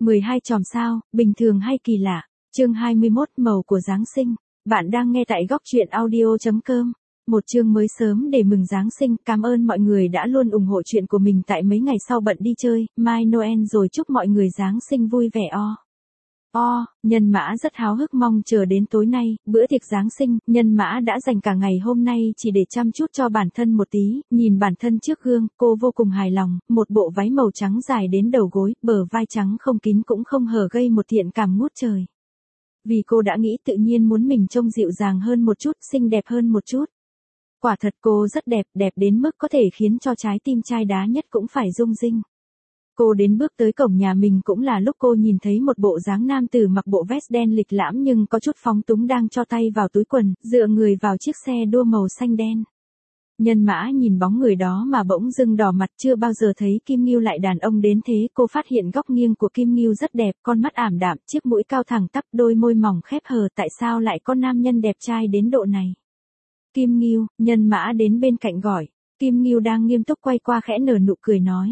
12 chòm sao, bình thường hay kỳ lạ. Chương 21 màu của Giáng sinh. Bạn đang nghe tại góc truyện audio.com. Một chương mới sớm để mừng Giáng sinh. Cảm ơn mọi người đã luôn ủng hộ chuyện của mình tại mấy ngày sau bận đi chơi, mai Noel rồi chúc mọi người Giáng sinh vui vẻ Nhân Mã rất háo hức mong chờ đến tối nay, bữa tiệc Giáng sinh. Nhân Mã đã dành cả ngày hôm nay chỉ để chăm chút cho bản thân một tí, nhìn bản thân trước gương, cô vô cùng hài lòng, một bộ váy màu trắng dài đến đầu gối, bờ vai trắng không kín cũng không hở gây một thiện cảm ngút trời. Vì cô đã nghĩ tự nhiên muốn mình trông dịu dàng hơn một chút, xinh đẹp hơn một chút. Quả thật cô rất đẹp, đẹp đến mức có thể khiến cho trái tim chai đá nhất cũng phải rung rinh. Cô đến bước tới cổng nhà mình cũng là lúc cô nhìn thấy một bộ dáng nam tử mặc bộ vest đen lịch lãm nhưng có chút phóng túng đang cho tay vào túi quần, dựa người vào chiếc xe đua màu xanh đen. Nhân Mã nhìn bóng người đó mà bỗng dưng đỏ mặt, chưa bao giờ thấy Kim Ngưu lại đàn ông đến thế. Cô phát hiện góc nghiêng của Kim Ngưu rất đẹp, con mắt ảm đạm, chiếc mũi cao thẳng tắp, đôi môi mỏng khép hờ, tại sao lại có nam nhân đẹp trai đến độ này? Kim Ngưu, Nhân Mã đến bên cạnh gọi. Kim Ngưu đang nghiêm túc quay qua khẽ nở nụ cười nói.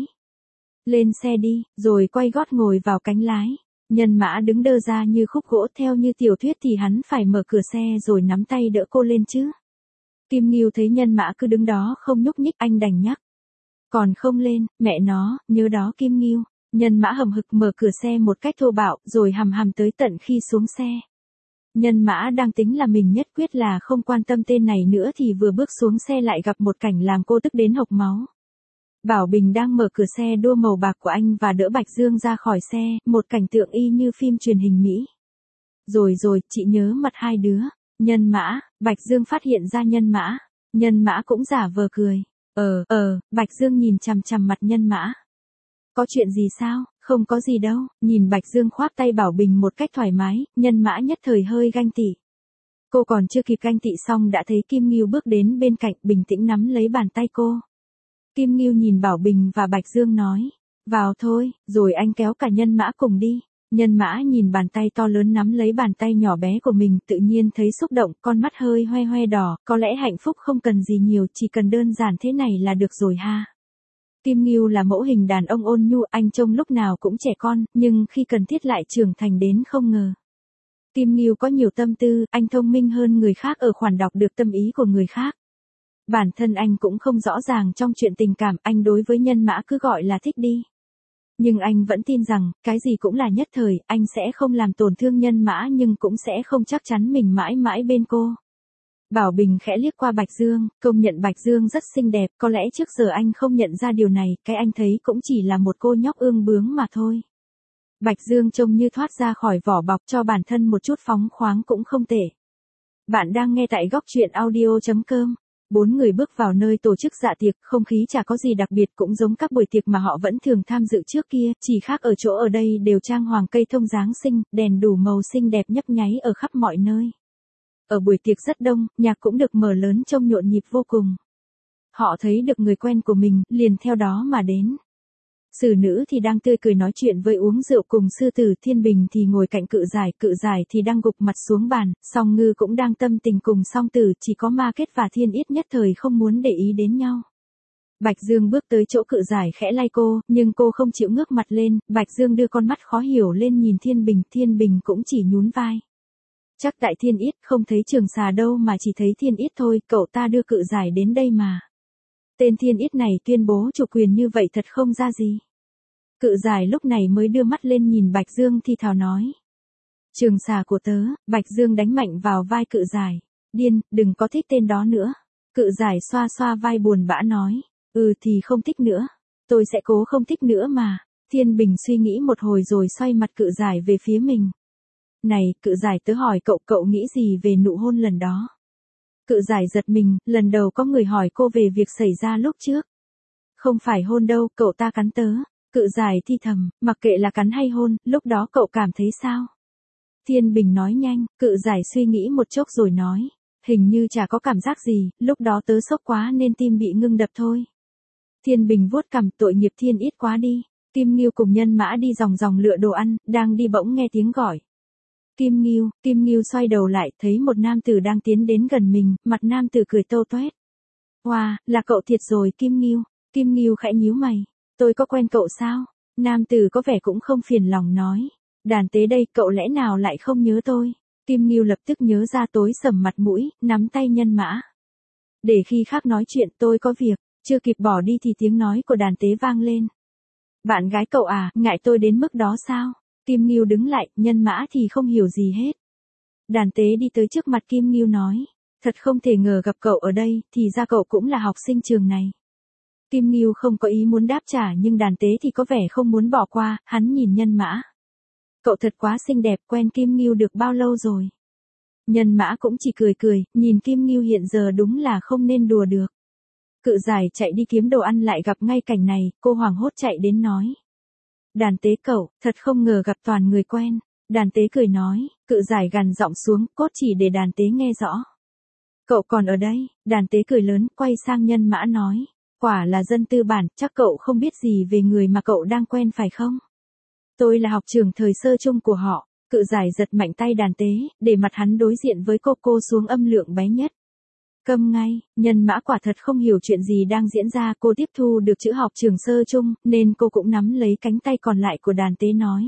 Lên xe đi, rồi quay gót ngồi vào cánh lái. Nhân Mã đứng đơ ra như khúc gỗ, theo như tiểu thuyết thì hắn phải mở cửa xe rồi nắm tay đỡ cô lên chứ. Kim Ngưu thấy Nhân Mã cứ đứng đó không nhúc nhích, anh đành nhắc. Còn không lên, mẹ nó, nhớ đó Kim Ngưu. Nhân Mã hầm hực mở cửa xe một cách thô bạo, rồi hầm hầm tới tận khi xuống xe. Nhân Mã đang tính là mình nhất quyết là không quan tâm tên này nữa thì vừa bước xuống xe lại gặp một cảnh làm cô tức đến hộc máu. Bảo Bình đang mở cửa xe đua màu bạc của anh và đỡ Bạch Dương ra khỏi xe, một cảnh tượng y như phim truyền hình Mỹ. Rồi, chị nhớ mặt hai đứa. Nhân Mã, Bạch Dương phát hiện ra Nhân Mã. Nhân Mã cũng giả vờ cười. Bạch Dương nhìn chằm chằm mặt Nhân Mã. Có chuyện gì sao? Không có gì đâu. Nhìn Bạch Dương khoác tay Bảo Bình một cách thoải mái, Nhân Mã nhất thời hơi ganh tị. Cô còn chưa kịp ganh tị xong đã thấy Kim Ngưu bước đến bên cạnh, bình tĩnh nắm lấy bàn tay cô. Kim Ngưu nhìn Bảo Bình và Bạch Dương nói. Vào thôi, rồi anh kéo cả Nhân Mã cùng đi. Nhân Mã nhìn bàn tay to lớn nắm lấy bàn tay nhỏ bé của mình, tự nhiên thấy xúc động, con mắt hơi hoe hoe đỏ, có lẽ hạnh phúc không cần gì nhiều, chỉ cần đơn giản thế này là được rồi ha. Kim Ngưu là mẫu hình đàn ông ôn nhu, anh trông lúc nào cũng trẻ con, nhưng khi cần thiết lại trưởng thành đến không ngờ. Kim Ngưu có nhiều tâm tư, anh thông minh hơn người khác ở khoản đọc được tâm ý của người khác. Bản thân anh cũng không rõ ràng trong chuyện tình cảm, anh đối với Nhân Mã cứ gọi là thích đi. Nhưng anh vẫn tin rằng, cái gì cũng là nhất thời, anh sẽ không làm tổn thương Nhân Mã nhưng cũng sẽ không chắc chắn mình mãi mãi bên cô. Bảo Bình khẽ liếc qua Bạch Dương, công nhận Bạch Dương rất xinh đẹp, có lẽ trước giờ anh không nhận ra điều này, cái anh thấy cũng chỉ là một cô nhóc ương bướng mà thôi. Bạch Dương trông như thoát ra khỏi vỏ bọc, cho bản thân một chút phóng khoáng cũng không tệ. Bạn đang nghe tại góc truyện audio.com. 4 người bước vào nơi tổ chức dạ tiệc, không khí chả có gì đặc biệt, cũng giống các buổi tiệc mà họ vẫn thường tham dự trước kia, chỉ khác ở chỗ ở đây đều trang hoàng cây thông Giáng sinh, đèn đủ màu xinh đẹp nhấp nháy ở khắp mọi nơi. Ở buổi tiệc rất đông, nhạc cũng được mở lớn trông nhộn nhịp vô cùng. Họ thấy được người quen của mình, liền theo đó mà đến. Sử Nữ thì đang tươi cười nói chuyện với uống rượu cùng sư tử, Thiên Bình thì ngồi cạnh Cự Giải thì đang gục mặt xuống bàn, Song Ngư cũng đang tâm tình cùng Song Tử, chỉ có Ma Kết và Thiên Yết nhất thời không muốn để ý đến nhau. Bạch Dương bước tới chỗ Cự Giải khẽ lay cô, nhưng cô không chịu ngước mặt lên, Bạch Dương đưa con mắt khó hiểu lên nhìn Thiên Bình cũng chỉ nhún vai. Chắc tại Thiên Yết không thấy Trường Xà đâu mà chỉ thấy Thiên Yết thôi, cậu ta đưa Cự Giải đến đây mà. Tên Thiên Yết này tuyên bố chủ quyền như vậy thật không ra gì. Cự Giải lúc này mới đưa mắt lên nhìn Bạch Dương thì thào nói. Trường Xà của tớ. Bạch Dương đánh mạnh vào vai Cự Giải. Điên, đừng có thích tên đó nữa. Cự Giải xoa xoa vai buồn bã nói. Thì không thích nữa. Tôi sẽ cố không thích nữa mà. Thiên Bình suy nghĩ một hồi rồi xoay mặt Cự Giải về phía mình. Này, Cự Giải, tớ hỏi cậu nghĩ gì về nụ hôn lần đó? Cự Giải giật mình, lần đầu có người hỏi cô về việc xảy ra lúc trước. Không phải hôn đâu, cậu ta cắn tớ. Cự Giải thi thầm, mặc kệ là cắn hay hôn, lúc đó cậu cảm thấy sao? Thiên Bình nói nhanh, Cự Giải suy nghĩ một chốc rồi nói. Hình như chả có cảm giác gì, lúc đó tớ sốc quá nên tim bị ngưng đập thôi. Thiên Bình vuốt cằm, tội nghiệp Thiên Yết quá đi. Kim Ngưu cùng Nhân Mã đi ròng lựa đồ ăn, đang đi bỗng nghe tiếng gọi. Kim Ngưu xoay đầu lại, thấy một nam tử đang tiến đến gần mình, mặt nam tử cười tâu toét. Wow, là cậu thiệt rồi Kim Ngưu. Kim Ngưu khẽ nhíu mày. Tôi có quen cậu sao? Nam tử có vẻ cũng không phiền lòng nói. Đàn tế đây, cậu lẽ nào lại không nhớ tôi? Kim Ngưu lập tức nhớ ra, tối sầm mặt mũi, nắm tay Nhân Mã. Để khi khác nói chuyện, tôi có việc. Chưa kịp bỏ đi thì tiếng nói của đàn tế vang lên. Bạn gái cậu à, ngại tôi đến mức đó sao? Kim Ngưu đứng lại, Nhân Mã thì không hiểu gì hết. Đàn tế đi tới trước mặt Kim Ngưu nói. Thật không thể ngờ gặp cậu ở đây, thì ra cậu cũng là học sinh trường này. Kim Ngưu không có ý muốn đáp trả nhưng đàn tế thì có vẻ không muốn bỏ qua, hắn nhìn Nhân Mã. Cậu thật quá xinh đẹp, quen Kim Ngưu được bao lâu rồi? Nhân Mã cũng chỉ cười cười, nhìn Kim Ngưu hiện giờ đúng là không nên đùa được. Cự giải chạy đi kiếm đồ ăn lại gặp ngay cảnh này, cô hoảng hốt chạy đến nói. Đàn tế cậu, thật không ngờ gặp toàn người quen. Đàn tế cười nói, cự giải gằn giọng xuống, cốt chỉ để đàn tế nghe rõ. Cậu còn ở đây, đàn tế cười lớn, quay sang Nhân Mã nói. Quả là dân tư bản, chắc cậu không biết gì về người mà cậu đang quen phải không? Tôi là học trưởng thời sơ chung của họ. Cự giải giật mạnh tay đàn tế, để mặt hắn đối diện với cô xuống âm lượng bé nhất. Câm ngay, Nhân Mã quả thật không hiểu chuyện gì đang diễn ra, cô tiếp thu được chữ học trường sơ chung, nên cô cũng nắm lấy cánh tay còn lại của đàn tế nói.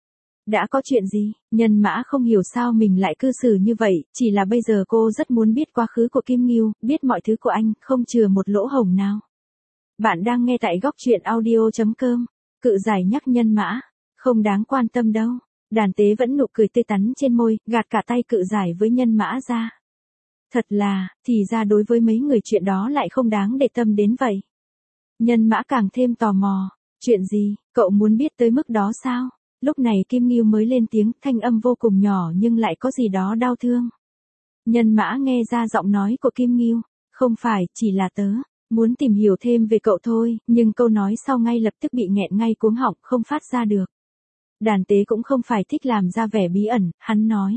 Đã có chuyện gì? Nhân Mã không hiểu sao mình lại cư xử như vậy, chỉ là bây giờ cô rất muốn biết quá khứ của Kim Ngưu, biết mọi thứ của anh, không chừa một lỗ hổng nào. Bạn đang nghe tại góc truyện audio.com. Cự giải nhắc Nhân Mã. Không đáng quan tâm đâu. Đàn tế vẫn nụ cười tươi tắn trên môi, gạt cả tay cự giải với Nhân Mã ra. Thật là, thì ra đối với mấy người chuyện đó lại không đáng để tâm đến vậy. Nhân Mã càng thêm tò mò. Chuyện gì, cậu muốn biết tới mức đó sao? Lúc này Kim Ngưu mới lên tiếng, thanh âm vô cùng nhỏ nhưng lại có gì đó đau thương. Nhân Mã nghe ra giọng nói của Kim Ngưu. Không phải, chỉ là tớ muốn tìm hiểu thêm về cậu thôi, nhưng câu nói sau ngay lập tức bị nghẹn ngay cuống họng, không phát ra được. Đàn tế cũng không phải thích làm ra vẻ bí ẩn, hắn nói.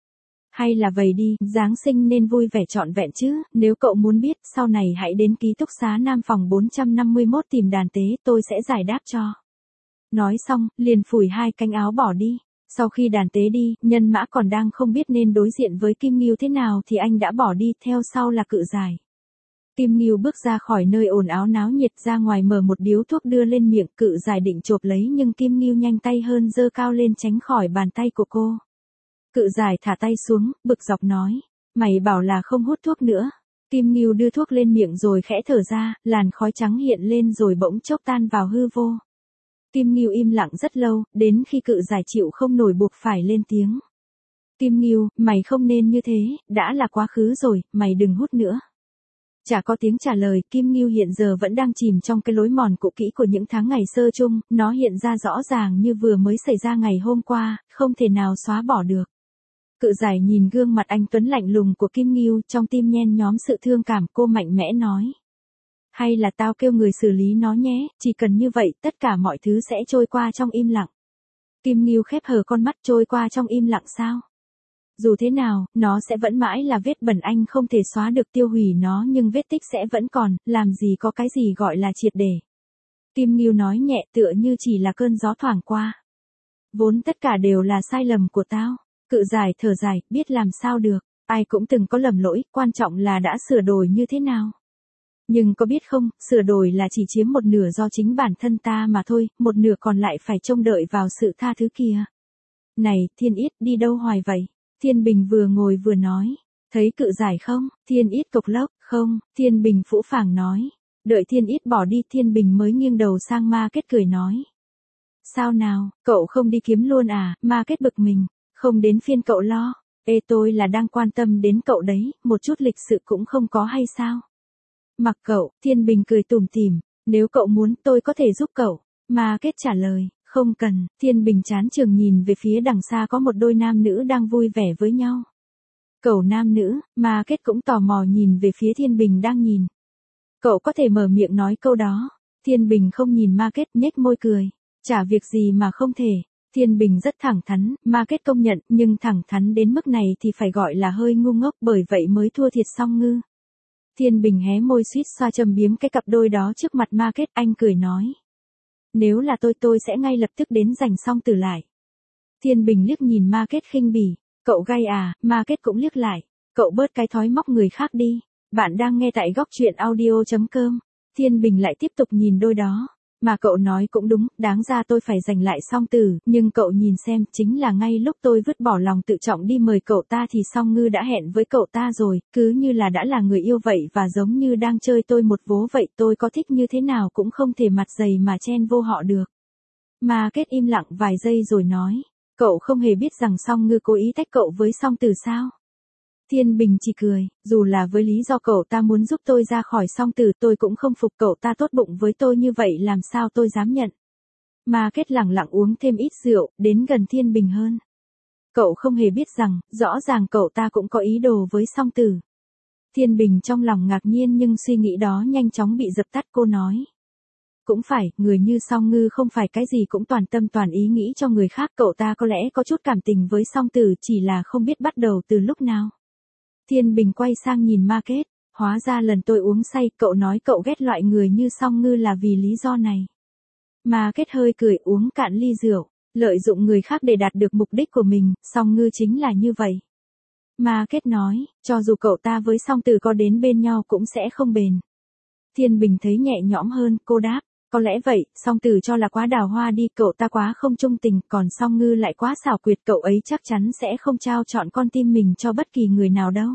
Hay là vậy đi, Giáng sinh nên vui vẻ trọn vẹn chứ, nếu cậu muốn biết, sau này hãy đến ký túc xá Nam phòng 451 tìm đàn tế, tôi sẽ giải đáp cho. Nói xong, liền phủi hai cánh áo bỏ đi. Sau khi đàn tế đi, Nhân Mã còn đang không biết nên đối diện với Kim Ngưu thế nào thì anh đã bỏ đi, theo sau là cự giải. Kim Ngưu bước ra khỏi nơi ồn ào náo nhiệt, ra ngoài mở một điếu thuốc đưa lên miệng, cự giải định chộp lấy nhưng Kim Ngưu nhanh tay hơn, giơ cao lên tránh khỏi bàn tay của cô. Cự giải thả tay xuống, bực dọc nói, mày bảo là không hút thuốc nữa. Kim Ngưu đưa thuốc lên miệng rồi khẽ thở ra, làn khói trắng hiện lên rồi bỗng chốc tan vào hư vô. Kim Ngưu im lặng rất lâu, đến khi cự giải chịu không nổi buộc phải lên tiếng. Kim Ngưu, mày không nên như thế, đã là quá khứ rồi, mày đừng hút nữa. Chả có tiếng trả lời, Kim Ngưu hiện giờ vẫn đang chìm trong cái lối mòn cũ kỹ của những tháng ngày sơ chung, nó hiện ra rõ ràng như vừa mới xảy ra ngày hôm qua, không thể nào xóa bỏ được. Cự giải nhìn gương mặt anh tuấn lạnh lùng của Kim Ngưu, trong tim nhen nhóm sự thương cảm, cô mạnh mẽ nói. Hay là tao kêu người xử lý nó nhé, chỉ cần như vậy, tất cả mọi thứ sẽ trôi qua trong im lặng. Kim Ngưu khép hờ con mắt, trôi qua trong im lặng sao? Dù thế nào, nó sẽ vẫn mãi là vết bẩn, anh không thể xóa được, tiêu hủy nó, nhưng vết tích sẽ vẫn còn, làm gì có cái gì gọi là triệt để. Kim Ngưu nói nhẹ, tựa như chỉ là cơn gió thoảng qua. Vốn tất cả đều là sai lầm của tao. Cự giải thở dài, biết làm sao được, ai cũng từng có lầm lỗi, quan trọng là đã sửa đổi như thế nào. Nhưng có biết không, sửa đổi là chỉ chiếm một nửa do chính bản thân ta mà thôi, một nửa còn lại phải trông đợi vào sự tha thứ kia. Này, Thiên Yết, đi đâu hoài vậy? Thiên Bình vừa ngồi vừa nói. Thấy cự giải không? Thiên Yết cộc lốc, không, Thiên Bình phũ phàng nói. Đợi Thiên Yết bỏ đi, Thiên Bình mới nghiêng đầu sang Ma Kết cười nói. Sao nào, cậu không đi kiếm luôn à? Ma Kết bực mình. Không đến phiên cậu lo. Ê, tôi là đang quan tâm đến cậu đấy, một chút lịch sự cũng không có hay sao? Mặc cậu, Thiên Bình cười tủm tỉm. Nếu cậu muốn, tôi có thể giúp cậu. Ma Kết trả lời. Không cần. Thiên Bình chán chường nhìn về phía đằng xa có một đôi nam nữ đang vui vẻ với nhau. Cậu nam nữ, Ma Kết cũng tò mò nhìn về phía Thiên Bình đang nhìn. Cậu có thể mở miệng nói câu đó. Thiên Bình không nhìn Ma Kết, nhếch môi cười. Chả việc gì mà không thể. Thiên Bình rất thẳng thắn, Ma Kết công nhận, nhưng thẳng thắn đến mức này thì phải gọi là hơi ngu ngốc, bởi vậy mới thua thiệt Song Ngư. Thiên Bình hé môi suýt xoa châm biếm cái cặp đôi đó trước mặt Ma Kết, anh cười nói. Nếu là tôi sẽ ngay lập tức đến giành Song Tử lại. Thiên Bình liếc nhìn Ma Kết khinh bỉ, cậu gay à? Ma Kết cũng liếc lại, cậu bớt cái thói móc người khác đi. Bạn đang nghe tại góc truyện audio.com. Thiên Bình lại tiếp tục nhìn đôi đó. Mà cậu nói cũng đúng, đáng ra tôi phải giành lại Song Tử, nhưng cậu nhìn xem, chính là ngay lúc tôi vứt bỏ lòng tự trọng đi mời cậu ta thì Song Ngư đã hẹn với cậu ta rồi, cứ như là đã là người yêu vậy và giống như đang chơi tôi một vố vậy, tôi có thích như thế nào cũng không thể mặt dày mà chen vô họ được. Mà Kết im lặng vài giây rồi nói, cậu không hề biết rằng Song Ngư cố ý tách cậu với Song Tử sao? Thiên Bình chỉ cười, dù là với lý do cậu ta muốn giúp tôi ra khỏi Song Tử tôi cũng không phục, cậu ta tốt bụng với tôi như vậy làm sao tôi dám nhận. Mà Kết lẳng lặng uống thêm ít rượu, đến gần Thiên Bình hơn. Cậu không hề biết rằng, rõ ràng cậu ta cũng có ý đồ với Song Tử. Thiên Bình trong lòng ngạc nhiên nhưng suy nghĩ đó nhanh chóng bị dập tắt, cô nói. Cũng phải, người như Song Ngư không phải cái gì cũng toàn tâm toàn ý nghĩ cho người khác, cậu ta có lẽ có chút cảm tình với Song Tử chỉ là không biết bắt đầu từ lúc nào. Thiên Bình quay sang nhìn Ma Kết, hóa ra lần tôi uống say, cậu nói cậu ghét loại người như Song Ngư là vì lý do này. Ma Kết hơi cười, uống cạn ly rượu, lợi dụng người khác để đạt được mục đích của mình, Song Ngư chính là như vậy. Ma Kết nói, cho dù cậu ta với Song Tử có đến bên nhau cũng sẽ không bền. Thiên Bình thấy nhẹ nhõm hơn, cô đáp, có lẽ vậy, Song Tử cho là quá đào hoa đi, cậu ta quá không trung tình, còn Song Ngư lại quá xảo quyệt, cậu ấy chắc chắn sẽ không trao chọn con tim mình cho bất kỳ người nào đâu.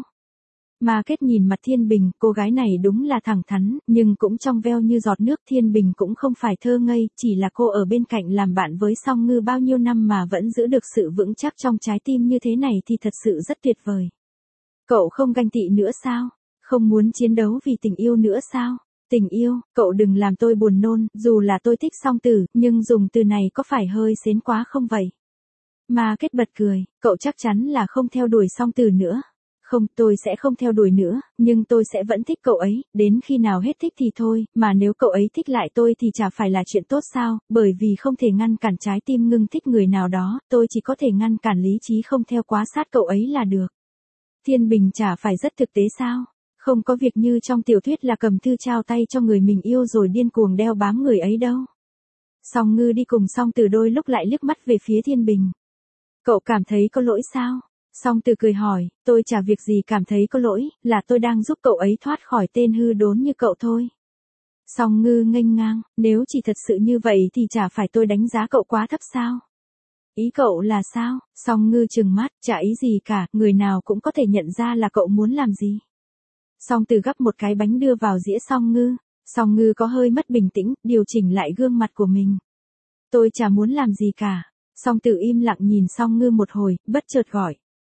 Ma Kết nhìn mặt Thiên Bình, cô gái này đúng là thẳng thắn, nhưng cũng trong veo như giọt nước. Thiên Bình cũng không phải thơ ngây, chỉ là cô ở bên cạnh làm bạn với Song Ngư bao nhiêu năm mà vẫn giữ được sự vững chắc trong trái tim như thế này thì thật sự rất tuyệt vời. Cậu không ganh tị nữa sao? Không muốn chiến đấu vì tình yêu nữa sao? Tình yêu, cậu đừng làm tôi buồn nôn, dù là tôi thích Song Tử, nhưng dùng từ này có phải hơi xến quá không vậy? Ma Kết bật cười, cậu chắc chắn là không theo đuổi Song Tử nữa. Không, tôi sẽ không theo đuổi nữa, nhưng tôi sẽ vẫn thích cậu ấy, đến khi nào hết thích thì thôi, mà nếu cậu ấy thích lại tôi thì chả phải là chuyện tốt sao, bởi vì không thể ngăn cản trái tim ngưng thích người nào đó, tôi chỉ có thể ngăn cản lý trí không theo quá sát cậu ấy là được. Thiên Bình chả phải rất thực tế sao? Không có việc như trong tiểu thuyết là cầm thư trao tay cho người mình yêu rồi điên cuồng đeo bám người ấy đâu. Song Ngư đi cùng Song Tử đôi lúc lại liếc mắt về phía Thiên Bình. Cậu cảm thấy có lỗi sao? Song Tử cười hỏi, tôi chả việc gì cảm thấy có lỗi, là tôi đang giúp cậu ấy thoát khỏi tên hư đốn như cậu thôi. Song Ngư nghênh ngang, nếu chỉ thật sự như vậy thì chả phải tôi đánh giá cậu quá thấp sao? Ý cậu là sao? Song Ngư trừng mắt, chả ý gì cả, người nào cũng có thể nhận ra là cậu muốn làm gì. Song Tử gắp một cái bánh đưa vào dĩa Song Ngư. Song Ngư có hơi mất bình tĩnh, điều chỉnh lại gương mặt của mình. Tôi chả muốn làm gì cả. Song Tử im lặng nhìn Song Ngư một hồi, bất chợt gọi.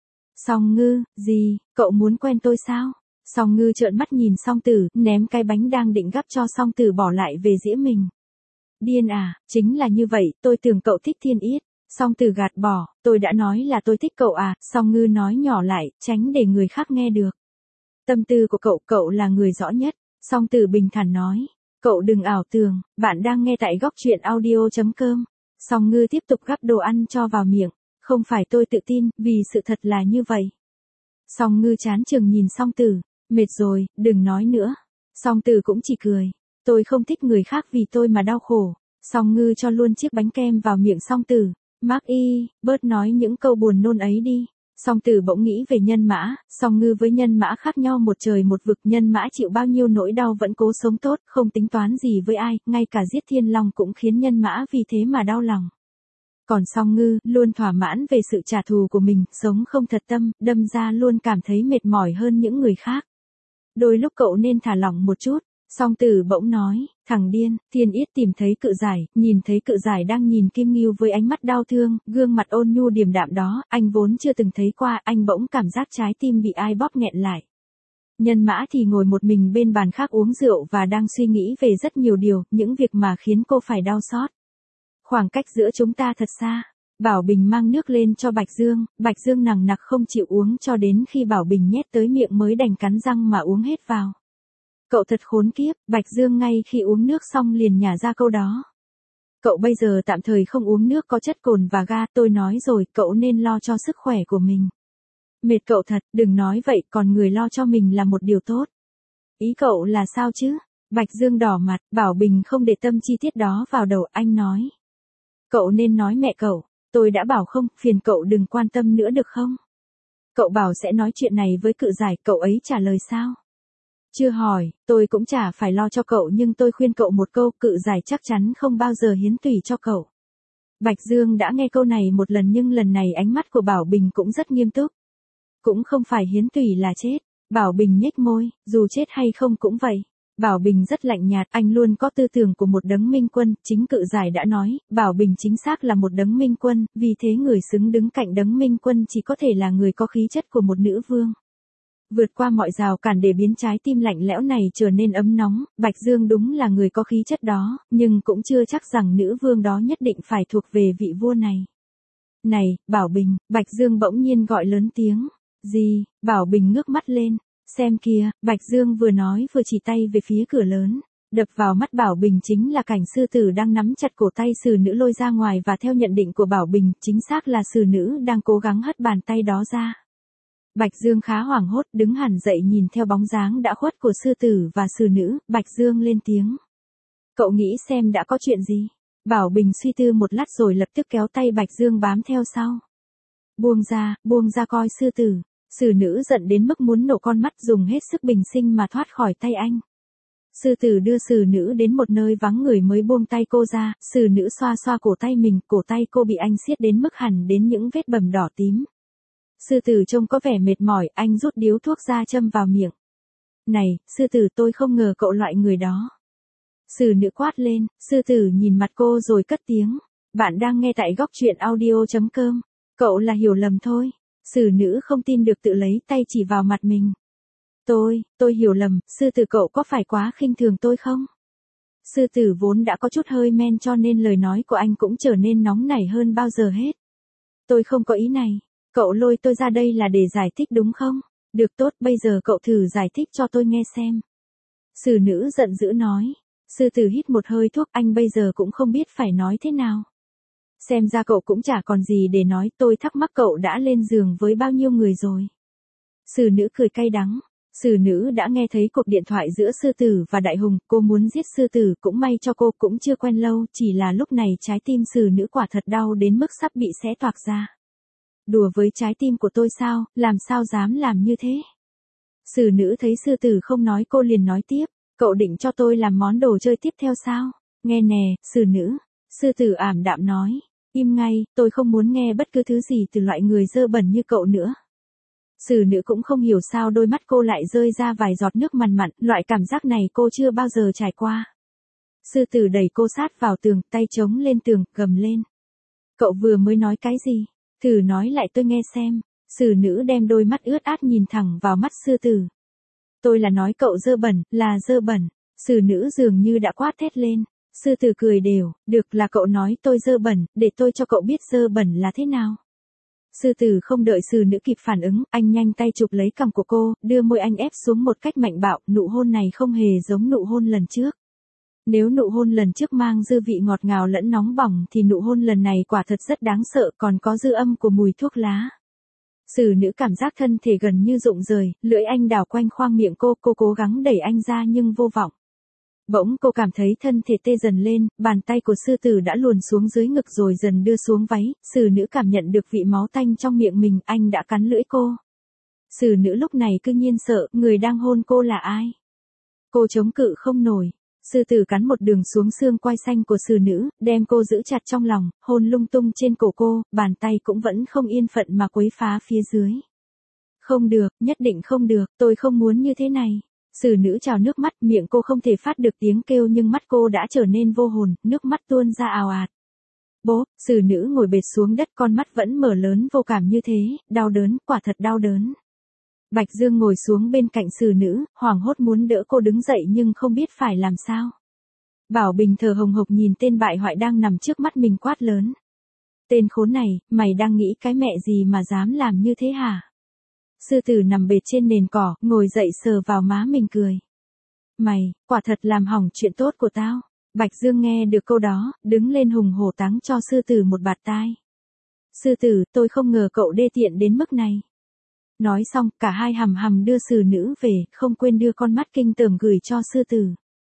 Song Ngư, gì, cậu muốn quen tôi sao? Song Ngư trợn mắt nhìn Song Tử, ném cái bánh đang định gắp cho Song Tử bỏ lại về dĩa mình. Điên à, chính là như vậy, tôi tưởng cậu thích Thiên Yết. Song Tử gạt bỏ, tôi đã nói là tôi thích cậu à, Song Ngư nói nhỏ lại, tránh để người khác nghe được. Tâm tư của cậu là người rõ nhất. Song Tử bình thản nói, cậu đừng ảo tưởng, bạn đang nghe tại góc truyện audio.com. Song Ngư tiếp tục gắp đồ ăn cho vào miệng. Không phải tôi tự tin, vì sự thật là như vậy. Song Ngư chán chừng nhìn Song Tử, mệt rồi, đừng nói nữa. Song Tử cũng chỉ cười, tôi không thích người khác vì tôi mà đau khổ. Song Ngư cho luôn chiếc bánh kem vào miệng Song Tử, Mark y, bớt nói những câu buồn nôn ấy đi. Song Tử bỗng nghĩ về Nhân Mã, Song Ngư với Nhân Mã khác nhau một trời một vực, Nhân Mã chịu bao nhiêu nỗi đau vẫn cố sống tốt, không tính toán gì với ai, ngay cả giết Thiên Long cũng khiến Nhân Mã vì thế mà đau lòng. Còn Song Ngư, luôn thỏa mãn về sự trả thù của mình, sống không thật tâm, đâm ra luôn cảm thấy mệt mỏi hơn những người khác. Đôi lúc cậu nên thả lỏng một chút. Song Tử bỗng nói, thằng điên. Thiên Yết tìm thấy Cự Giải, nhìn thấy Cự Giải đang nhìn Kim Ngưu với ánh mắt đau thương, gương mặt ôn nhu điềm đạm đó, anh vốn chưa từng thấy qua, anh bỗng cảm giác trái tim bị ai bóp nghẹn lại. Nhân Mã thì ngồi một mình bên bàn khác uống rượu và đang suy nghĩ về rất nhiều điều, những việc mà khiến cô phải đau xót. Khoảng cách giữa chúng ta thật xa. Bảo Bình mang nước lên cho Bạch Dương nằng nặc không chịu uống cho đến khi Bảo Bình nhét tới miệng mới đành cắn răng mà uống hết vào. Cậu thật khốn kiếp, Bạch Dương ngay khi uống nước xong liền nhả ra câu đó. Cậu bây giờ tạm thời không uống nước có chất cồn và ga, tôi nói rồi, cậu nên lo cho sức khỏe của mình. Mệt cậu thật, đừng nói vậy, còn người lo cho mình là một điều tốt. Ý cậu là sao chứ? Bạch Dương đỏ mặt, Bảo Bình không để tâm chi tiết đó vào đầu, anh nói. Cậu nên nói mẹ cậu, tôi đã bảo không, phiền cậu đừng quan tâm nữa được không? Cậu bảo sẽ nói chuyện này với Cự Giải, cậu ấy trả lời sao? Chưa hỏi, tôi cũng chả phải lo cho cậu nhưng tôi khuyên cậu một câu, cự giải chắc chắn không bao giờ hiến tủy cho cậu. Bạch Dương đã nghe câu này một lần nhưng lần này ánh mắt của Bảo Bình cũng rất nghiêm túc. Cũng không phải hiến tủy là chết. Bảo Bình nhếch môi, dù chết hay không cũng vậy. Bảo Bình rất lạnh nhạt, anh luôn có tư tưởng của một đấng minh quân, chính cự giải đã nói, Bảo Bình chính xác là một đấng minh quân, vì thế người xứng đứng cạnh đấng minh quân chỉ có thể là người có khí chất của một nữ vương. Vượt qua mọi rào cản để biến trái tim lạnh lẽo này trở nên ấm nóng, Bạch Dương đúng là người có khí chất đó, nhưng cũng chưa chắc rằng nữ vương đó nhất định phải thuộc về vị vua này. Này, Bảo Bình, Bạch Dương bỗng nhiên gọi lớn tiếng. Gì? Bảo Bình ngước mắt lên. Xem kìa, Bạch Dương vừa nói vừa chỉ tay về phía cửa lớn. Đập vào mắt Bảo Bình chính là cảnh sư tử đang nắm chặt cổ tay xử nữ lôi ra ngoài và theo nhận định của Bảo Bình, chính xác là xử nữ đang cố gắng hất bàn tay đó ra. Bạch Dương khá hoảng hốt, đứng hẳn dậy nhìn theo bóng dáng đã khuất của sư tử và xử nữ, Bạch Dương lên tiếng. Cậu nghĩ xem đã có chuyện gì? Bảo Bình suy tư một lát rồi lập tức kéo tay Bạch Dương bám theo sau. Buông ra coi sư tử. Xử nữ giận đến mức muốn nổ con mắt dùng hết sức bình sinh mà thoát khỏi tay anh. Sư tử đưa xử nữ đến một nơi vắng người mới buông tay cô ra, xử nữ xoa xoa cổ tay mình, cổ tay cô bị anh siết đến mức hẳn đến những vết bầm đỏ tím. Sư tử trông có vẻ mệt mỏi, anh rút điếu thuốc ra châm vào miệng. Này, sư tử tôi không ngờ cậu loại người đó. Xử nữ quát lên, sư tử nhìn mặt cô rồi cất tiếng. Bạn đang nghe tại góc truyện audio.com. Cậu là hiểu lầm thôi. Xử nữ không tin được tự lấy tay chỉ vào mặt mình. Tôi hiểu lầm, sư tử cậu có phải quá khinh thường tôi không? Sư tử vốn đã có chút hơi men cho nên lời nói của anh cũng trở nên nóng nảy hơn bao giờ hết. Tôi không có ý này, cậu lôi tôi ra đây là để giải thích đúng không? Được tốt, bây giờ cậu thử giải thích cho tôi nghe xem. Xử nữ giận dữ nói. Sư tử hít một hơi thuốc, anh bây giờ cũng không biết phải nói thế nào. Xem ra cậu cũng chả còn gì để nói, tôi thắc mắc cậu đã lên giường với bao nhiêu người rồi. Xử nữ cười cay đắng. Xử nữ đã nghe thấy cuộc điện thoại giữa sư tử và đại hùng, cô muốn giết sư tử, cũng may cho cô cũng chưa quen lâu, chỉ là lúc này trái tim xử nữ quả thật đau đến mức sắp bị xé toạc ra. Đùa với trái tim của tôi sao, làm sao dám làm như thế? Xử nữ thấy sư tử không nói cô liền nói tiếp, cậu định cho tôi làm món đồ chơi tiếp theo sao? Nghe nè, xử nữ. Sư tử ảm đạm nói. Im ngay, tôi không muốn nghe bất cứ thứ gì từ loại người dơ bẩn như cậu nữa. Xử nữ cũng không hiểu sao đôi mắt cô lại rơi ra vài giọt nước mằn mặn, loại cảm giác này cô chưa bao giờ trải qua. Sư tử đẩy cô sát vào tường, tay chống lên tường, gầm lên. Cậu vừa mới nói cái gì? Thử nói lại tôi nghe xem. Xử nữ đem đôi mắt ướt át nhìn thẳng vào mắt sư tử. Tôi là nói cậu dơ bẩn, là dơ bẩn. Xử nữ dường như đã quát thét lên. Sư tử cười đều, được là cậu nói tôi dơ bẩn, để tôi cho cậu biết dơ bẩn là thế nào. Sư tử không đợi xử nữ kịp phản ứng, anh nhanh tay chụp lấy cằm của cô, đưa môi anh ép xuống một cách mạnh bạo, nụ hôn này không hề giống nụ hôn lần trước. Nếu nụ hôn lần trước mang dư vị ngọt ngào lẫn nóng bỏng thì nụ hôn lần này quả thật rất đáng sợ, còn có dư âm của mùi thuốc lá. Xử nữ cảm giác thân thể gần như rụng rời, lưỡi anh đảo quanh khoang miệng cô cố gắng đẩy anh ra nhưng vô vọng. Bỗng cô cảm thấy thân thể tê dần lên, bàn tay của sư tử đã luồn xuống dưới ngực rồi dần đưa xuống váy, xử nữ cảm nhận được vị máu tanh trong miệng mình, anh đã cắn lưỡi cô. Xử nữ lúc này cứ nhiên sợ, người đang hôn cô là ai? Cô chống cự không nổi. Sư tử cắn một đường xuống xương quai xanh của xử nữ, đem cô giữ chặt trong lòng, hôn lung tung trên cổ cô, bàn tay cũng vẫn không yên phận mà quấy phá phía dưới. Không được, nhất định không được, tôi không muốn như thế này. Xử nữ trào nước mắt, miệng cô không thể phát được tiếng kêu nhưng mắt cô đã trở nên vô hồn, nước mắt tuôn ra ào ạt. Bố, xử nữ ngồi bệt xuống đất, con mắt vẫn mở lớn vô cảm như thế, đau đớn, quả thật đau đớn. Bạch Dương ngồi xuống bên cạnh xử nữ, hoảng hốt muốn đỡ cô đứng dậy nhưng không biết phải làm sao. Bảo Bình thở hồng hộc nhìn tên bại hoại đang nằm trước mắt mình quát lớn. Tên khốn này, mày đang nghĩ cái mẹ gì mà dám làm như thế hả? Sư tử nằm bệt trên nền cỏ, ngồi dậy sờ vào má mình cười. Mày, quả thật làm hỏng chuyện tốt của tao. Bạch Dương nghe được câu đó, đứng lên hùng hổ táng cho sư tử một bạt tai. Sư tử, tôi không ngờ cậu đê tiện đến mức này. Nói xong, cả hai hầm hầm đưa xử nữ về, không quên đưa con mắt kinh tởm gửi cho sư tử.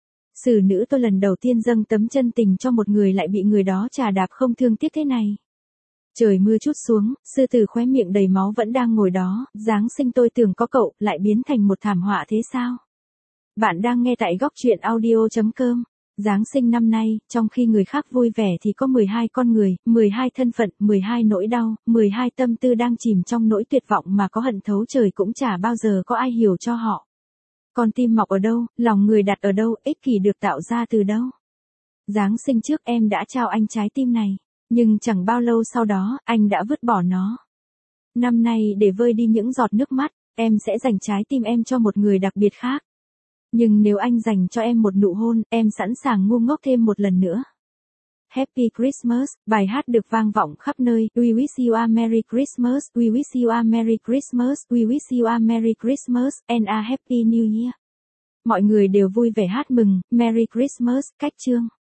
Xử nữ, tôi lần đầu tiên dâng tấm chân tình cho một người lại bị người đó chà đạp không thương tiếc thế này. Trời mưa trút xuống, sư tử khóe miệng đầy máu vẫn đang ngồi đó, Giáng sinh tôi tưởng có cậu, lại biến thành một thảm họa thế sao? Bạn đang nghe tại góc truyện audio.com. Giáng sinh năm nay, trong khi người khác vui vẻ thì có 12 con người, 12 thân phận, 12 nỗi đau, 12 tâm tư đang chìm trong nỗi tuyệt vọng mà có hận thấu trời cũng chả bao giờ có ai hiểu cho họ. Con tim mọc ở đâu, lòng người đặt ở đâu, ích kỷ được tạo ra từ đâu. Giáng sinh trước em đã trao anh trái tim này, nhưng chẳng bao lâu sau đó, anh đã vứt bỏ nó. Năm nay để vơi đi những giọt nước mắt, em sẽ dành trái tim em cho một người đặc biệt khác. Nhưng nếu anh dành cho em một nụ hôn, em sẵn sàng ngu ngốc thêm một lần nữa. Happy Christmas, bài hát được vang vọng khắp nơi. We wish you a Merry Christmas, we wish you a Merry Christmas, we wish you a Merry Christmas, and a Happy New Year. Mọi người đều vui vẻ hát mừng, Merry Christmas, cách chương.